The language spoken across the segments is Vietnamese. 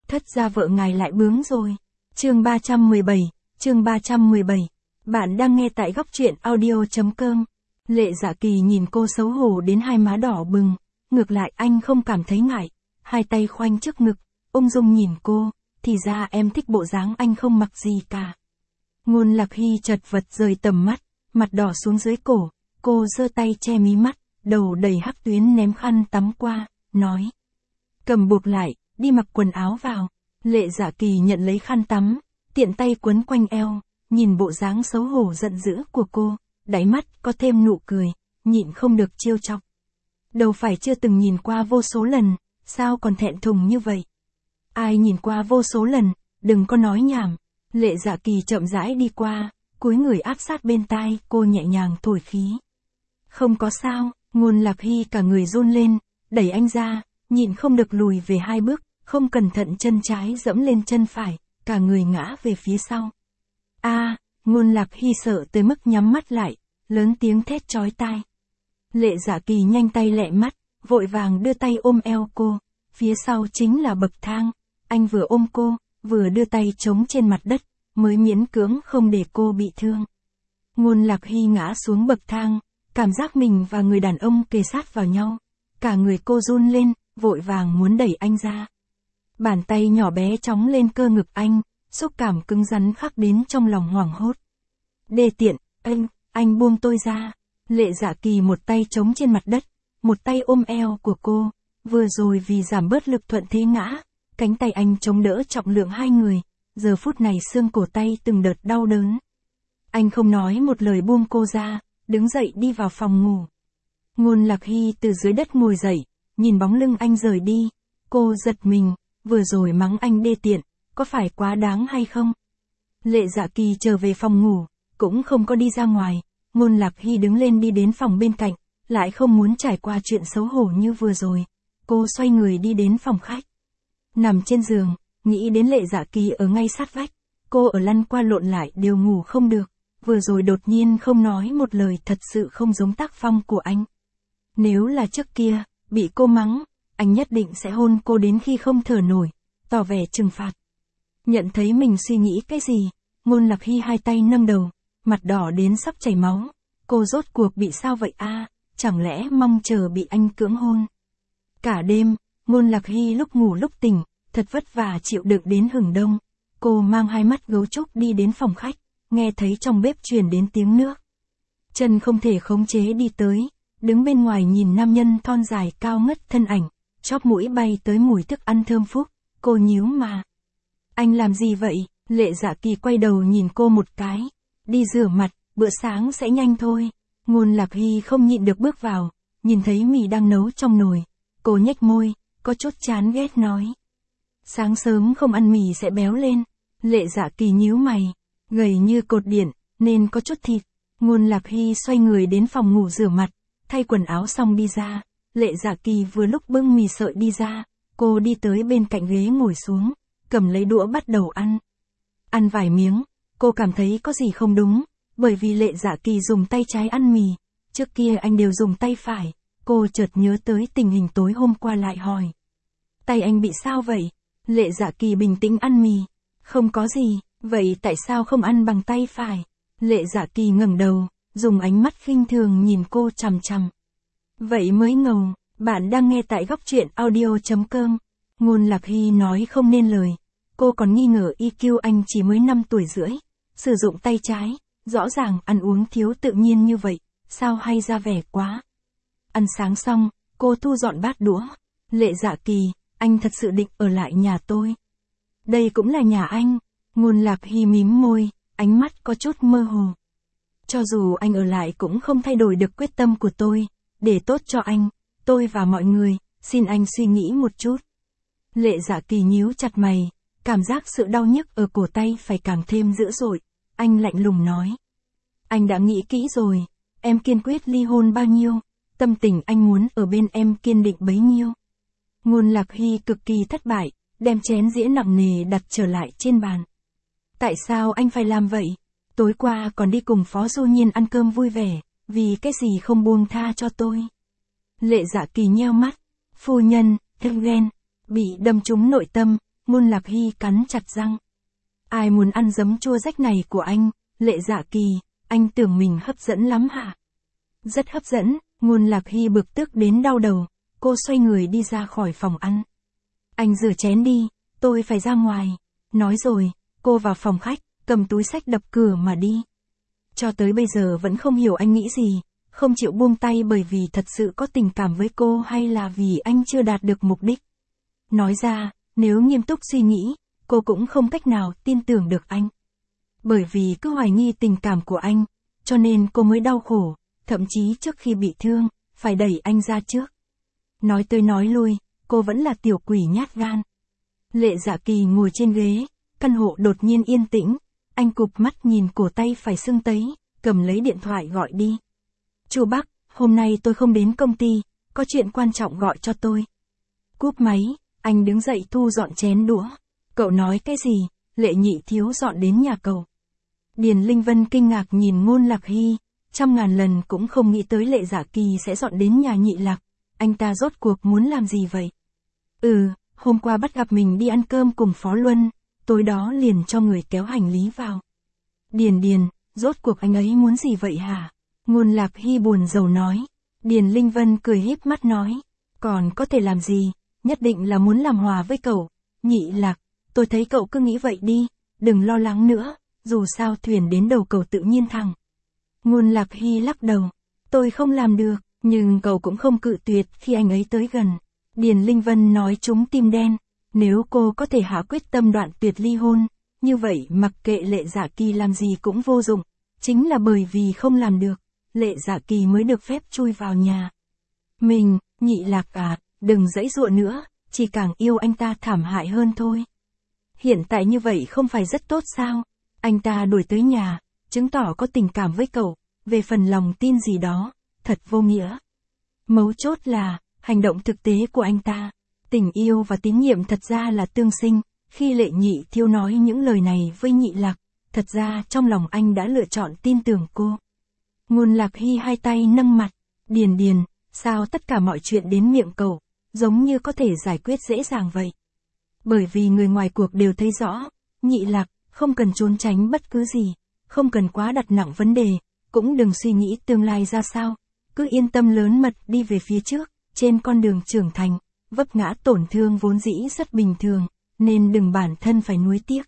thất gia vợ ngài lại bướng rồi. Chương 317, chương 317. Bạn đang nghe tại góc truyện audio.com. Lệ Dạ Kỳ nhìn cô xấu hổ đến hai má đỏ bừng, ngược lại anh không cảm thấy ngại, hai tay khoanh trước ngực, ung dung nhìn cô, thì ra em thích bộ dáng anh không mặc gì cả. Ngôn Lạc Hy chật vật rời tầm mắt, mặt đỏ xuống dưới cổ, cô giơ tay che mí mắt, đầu đầy hắc tuyến ném khăn tắm qua, nói. Cầm buộc lại, đi mặc quần áo vào. Lệ Dạ Kỳ nhận lấy khăn tắm, tiện tay quấn quanh eo, nhìn bộ dáng xấu hổ giận dữ của cô, đáy mắt có thêm nụ cười, nhịn không được trêu chọc. Đâu phải chưa từng nhìn qua vô số lần, sao còn thẹn thùng như vậy? Ai nhìn qua vô số lần, đừng có nói nhảm. Lệ Dạ Kỳ chậm rãi đi qua, cúi người áp sát bên tai, cô nhẹ nhàng thổi khí. Không có sao. Ngôn Lạc Hy cả người run lên, đẩy anh ra, nhịn không được lùi về hai bước, không cẩn thận chân trái dẫm lên chân phải, cả người ngã về phía sau. Ngôn Lạc Hy sợ tới mức nhắm mắt lại, lớn tiếng thét chói tai. Lệ Dạ Kỳ nhanh tay lẹ mắt, vội vàng đưa tay ôm eo cô, phía sau chính là bậc thang, anh vừa ôm cô, vừa đưa tay chống trên mặt đất, mới miễn cưỡng không để cô bị thương. Ngôn Lạc Hy ngã xuống bậc thang, cảm giác mình và người đàn ông kề sát vào nhau, cả người cô run lên, vội vàng muốn đẩy anh ra. Bàn tay nhỏ bé chóng lên cơ ngực anh, xúc cảm cứng rắn khắc đến trong lòng hoảng hốt. Đê tiện, anh buông tôi ra. Lệ Dạ Kỳ một tay chống trên mặt đất, một tay ôm eo của cô, vừa rồi vì giảm bớt lực thuận thế ngã, cánh tay anh chống đỡ trọng lượng hai người, giờ phút này xương cổ tay từng đợt đau đớn. Anh không nói một lời buông cô ra, đứng dậy đi vào phòng ngủ. Ngôn Lạc Hy từ dưới đất ngồi dậy, nhìn bóng lưng anh rời đi, cô giật mình, vừa rồi mắng anh đê tiện, có phải quá đáng hay không? Lệ Dạ Kỳ trở về phòng ngủ, cũng không có đi ra ngoài, Ngôn Lạc Hy đứng lên đi đến phòng bên cạnh, lại không muốn trải qua chuyện xấu hổ như vừa rồi. Cô xoay người đi đến phòng khách. Nằm trên giường, nghĩ đến Lệ Dạ Kỳ ở ngay sát vách, cô ở lăn qua lộn lại đều ngủ không được, vừa rồi đột nhiên không nói một lời thật sự không giống tác phong của anh. Nếu là trước kia, bị cô mắng, anh nhất định sẽ hôn cô đến khi không thở nổi, tỏ vẻ trừng phạt. Nhận thấy mình suy nghĩ cái gì, Ngôn Lạc Hy hai tay nâng đầu, mặt đỏ đến sắp chảy máu. Cô rốt cuộc bị sao vậy chẳng lẽ mong chờ bị anh cưỡng hôn? Cả đêm, Ngôn Lạc Hy lúc ngủ lúc tỉnh, thật vất vả chịu đựng đến hừng đông. Cô mang hai mắt gấu trúc đi đến phòng khách, nghe thấy trong bếp truyền đến tiếng nước. Chân không thể khống chế đi tới, đứng bên ngoài nhìn nam nhân thon dài cao ngất thân ảnh, chóp mũi bay tới mùi thức ăn thơm phúc, cô nhíu mà. Anh làm gì vậy? Lệ Dạ Kỳ quay đầu nhìn cô một cái. Đi rửa mặt, bữa sáng sẽ nhanh thôi. Ngôn Lạc Hy không nhịn được bước vào, nhìn thấy mì đang nấu trong nồi. Cô nhếch môi, có chút chán ghét nói. Sáng sớm không ăn mì sẽ béo lên. Lệ Dạ Kỳ nhíu mày, gầy như cột điện, nên có chút thịt. Ngôn Lạc Hy xoay người đến phòng ngủ rửa mặt, thay quần áo xong đi ra. Lệ Dạ Kỳ vừa lúc bưng mì sợi đi ra, cô đi tới bên cạnh ghế ngồi xuống, cầm lấy đũa bắt đầu ăn. Ăn vài miếng, cô cảm thấy có gì không đúng, bởi vì Lệ Dạ Kỳ dùng tay trái ăn mì, trước kia anh đều dùng tay phải. Cô chợt nhớ tới tình hình tối hôm qua lại hỏi. Tay anh bị sao vậy? Lệ Dạ Kỳ bình tĩnh ăn mì. Không có gì, vậy tại sao không ăn bằng tay phải? Lệ Dạ Kỳ ngẩng đầu, dùng ánh mắt khinh thường nhìn cô chằm chằm. Vậy mới ngầu, bạn đang nghe tại góc truyện audio.com. Ngôn Lạc Hy nói không nên lời. Cô còn nghi ngờ EQ anh chỉ mới 5 tuổi rưỡi, sử dụng tay trái, rõ ràng ăn uống thiếu tự nhiên như vậy, sao hay ra vẻ quá. Ăn sáng xong, cô thu dọn bát đũa. Lệ Dạ Kỳ, anh thật sự định ở lại nhà tôi? Đây cũng là nhà anh. Ngôn Lạc Hy mím môi, ánh mắt có chút mơ hồ. Cho dù anh ở lại cũng không thay đổi được quyết tâm của tôi, để tốt cho anh, tôi và mọi người, xin anh suy nghĩ một chút. Lệ Dạ Kỳ nhíu chặt mày, cảm giác sự đau nhức ở cổ tay phải càng thêm dữ dội. Anh lạnh lùng nói. Anh đã nghĩ kỹ rồi, em kiên quyết ly hôn bao nhiêu, tâm tình anh muốn ở bên em kiên định bấy nhiêu. Ngôn Lạc Hy cực kỳ thất bại, đem chén dĩa nặng nề đặt trở lại trên bàn. Tại sao anh phải làm vậy? Tối qua còn đi cùng Phó Du Nhiên ăn cơm vui vẻ, vì cái gì không buông tha cho tôi? Lệ Dạ Kỳ nheo mắt. Phu nhân, ghen, bị đâm trúng nội tâm, Ngôn Lạc Hy cắn chặt răng. Ai muốn ăn giấm chua rách này của anh, Lệ Dạ Kỳ, anh tưởng mình hấp dẫn lắm hả? Rất hấp dẫn, Ngôn Lạc Hy bực tức đến đau đầu, cô xoay người đi ra khỏi phòng ăn. Anh rửa chén đi, tôi phải ra ngoài. Nói rồi, cô vào phòng khách, cầm túi xách đập cửa mà đi. Cho tới bây giờ vẫn không hiểu anh nghĩ gì, không chịu buông tay bởi vì thật sự có tình cảm với cô hay là vì anh chưa đạt được mục đích. Nói ra, nếu nghiêm túc suy nghĩ, cô cũng không cách nào tin tưởng được anh. Bởi vì cứ hoài nghi tình cảm của anh, cho nên cô mới đau khổ, thậm chí trước khi bị thương, phải đẩy anh ra trước. Nói tới nói lui, cô vẫn là tiểu quỷ nhát gan. Lệ Dạ Kỳ ngồi trên ghế, căn hộ đột nhiên yên tĩnh, anh cụp mắt nhìn cổ tay phải sưng tấy, cầm lấy điện thoại gọi đi. Chu Bắc, hôm nay tôi không đến công ty, có chuyện quan trọng gọi cho tôi. Cúp máy, anh đứng dậy thu dọn chén đũa. Cậu nói cái gì? Lệ Nhị Thiếu dọn đến nhà cậu. Điền Linh Vân kinh ngạc nhìn Ngôn Lạc Hy, trăm ngàn lần cũng không nghĩ tới Lệ Dạ Kỳ sẽ dọn đến nhà Nhị Lạc. Anh ta rốt cuộc muốn làm gì vậy? Hôm qua bắt gặp mình đi ăn cơm cùng Phó Luân, tối đó liền cho người kéo hành lý vào. Điền, rốt cuộc anh ấy muốn gì vậy hả? Ngôn Lạc Hy buồn rầu nói. Điền Linh Vân cười híp mắt nói, còn có thể làm gì, nhất định là muốn làm hòa với cậu. Nhị Lạc, tôi thấy cậu cứ nghĩ vậy đi, đừng lo lắng nữa, dù sao thuyền đến đầu cầu tự nhiên thẳng. Ngôn Lạc Hy lắc đầu, tôi không làm được, nhưng cậu cũng không cự tuyệt khi anh ấy tới gần. Điền Linh Vân nói trúng tim đen, nếu cô có thể hạ quyết tâm đoạn tuyệt ly hôn, như vậy mặc kệ Lệ Dạ Kỳ làm gì cũng vô dụng, chính là bởi vì không làm được, Lệ Dạ Kỳ mới được phép chui vào nhà. Mình, Nhị Lạc à, đừng giãy giụa nữa, chỉ càng yêu anh ta thảm hại hơn thôi. Hiện tại như vậy không phải rất tốt sao? Anh ta đuổi tới nhà, chứng tỏ có tình cảm với cậu, về phần lòng tin gì đó, thật vô nghĩa. Mấu chốt là, hành động thực tế của anh ta, tình yêu và tín nhiệm thật ra là tương sinh, khi Lệ Nhị Thiếu nói những lời này với Nhị Lạc, thật ra trong lòng anh đã lựa chọn tin tưởng cô. Ngôn Lạc Hy hai tay nâng mặt, Điền, sao tất cả mọi chuyện đến miệng cậu, giống như có thể giải quyết dễ dàng vậy. Bởi vì người ngoài cuộc đều thấy rõ, Nhị Lạc, không cần trốn tránh bất cứ gì, không cần quá đặt nặng vấn đề, cũng đừng suy nghĩ tương lai ra sao, cứ yên tâm lớn mật đi về phía trước, trên con đường trưởng thành, vấp ngã tổn thương vốn dĩ rất bình thường, nên đừng bản thân phải nuối tiếc.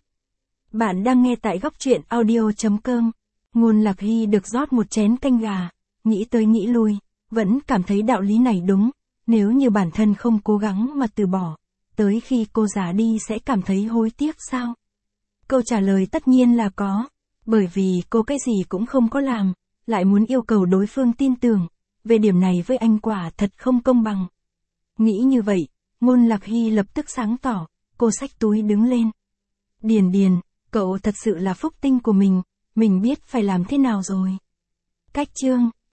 Bạn đang nghe tại góc truyện audio.com. Ngôn Lạc Hy được rót một chén canh gà, nghĩ tới nghĩ lui, vẫn cảm thấy đạo lý này đúng, nếu như bản thân không cố gắng mà từ bỏ, tới khi cô già đi sẽ cảm thấy hối tiếc sao? Câu trả lời tất nhiên là có, bởi vì cô cái gì cũng không có làm, lại muốn yêu cầu đối phương tin tưởng, về điểm này với anh quả thật không công bằng. Nghĩ như vậy, Ngôn Lạc Hy lập tức sáng tỏ, cô xách túi đứng lên. Điền, cậu thật sự là phúc tinh của mình biết phải làm thế nào rồi. Cách chương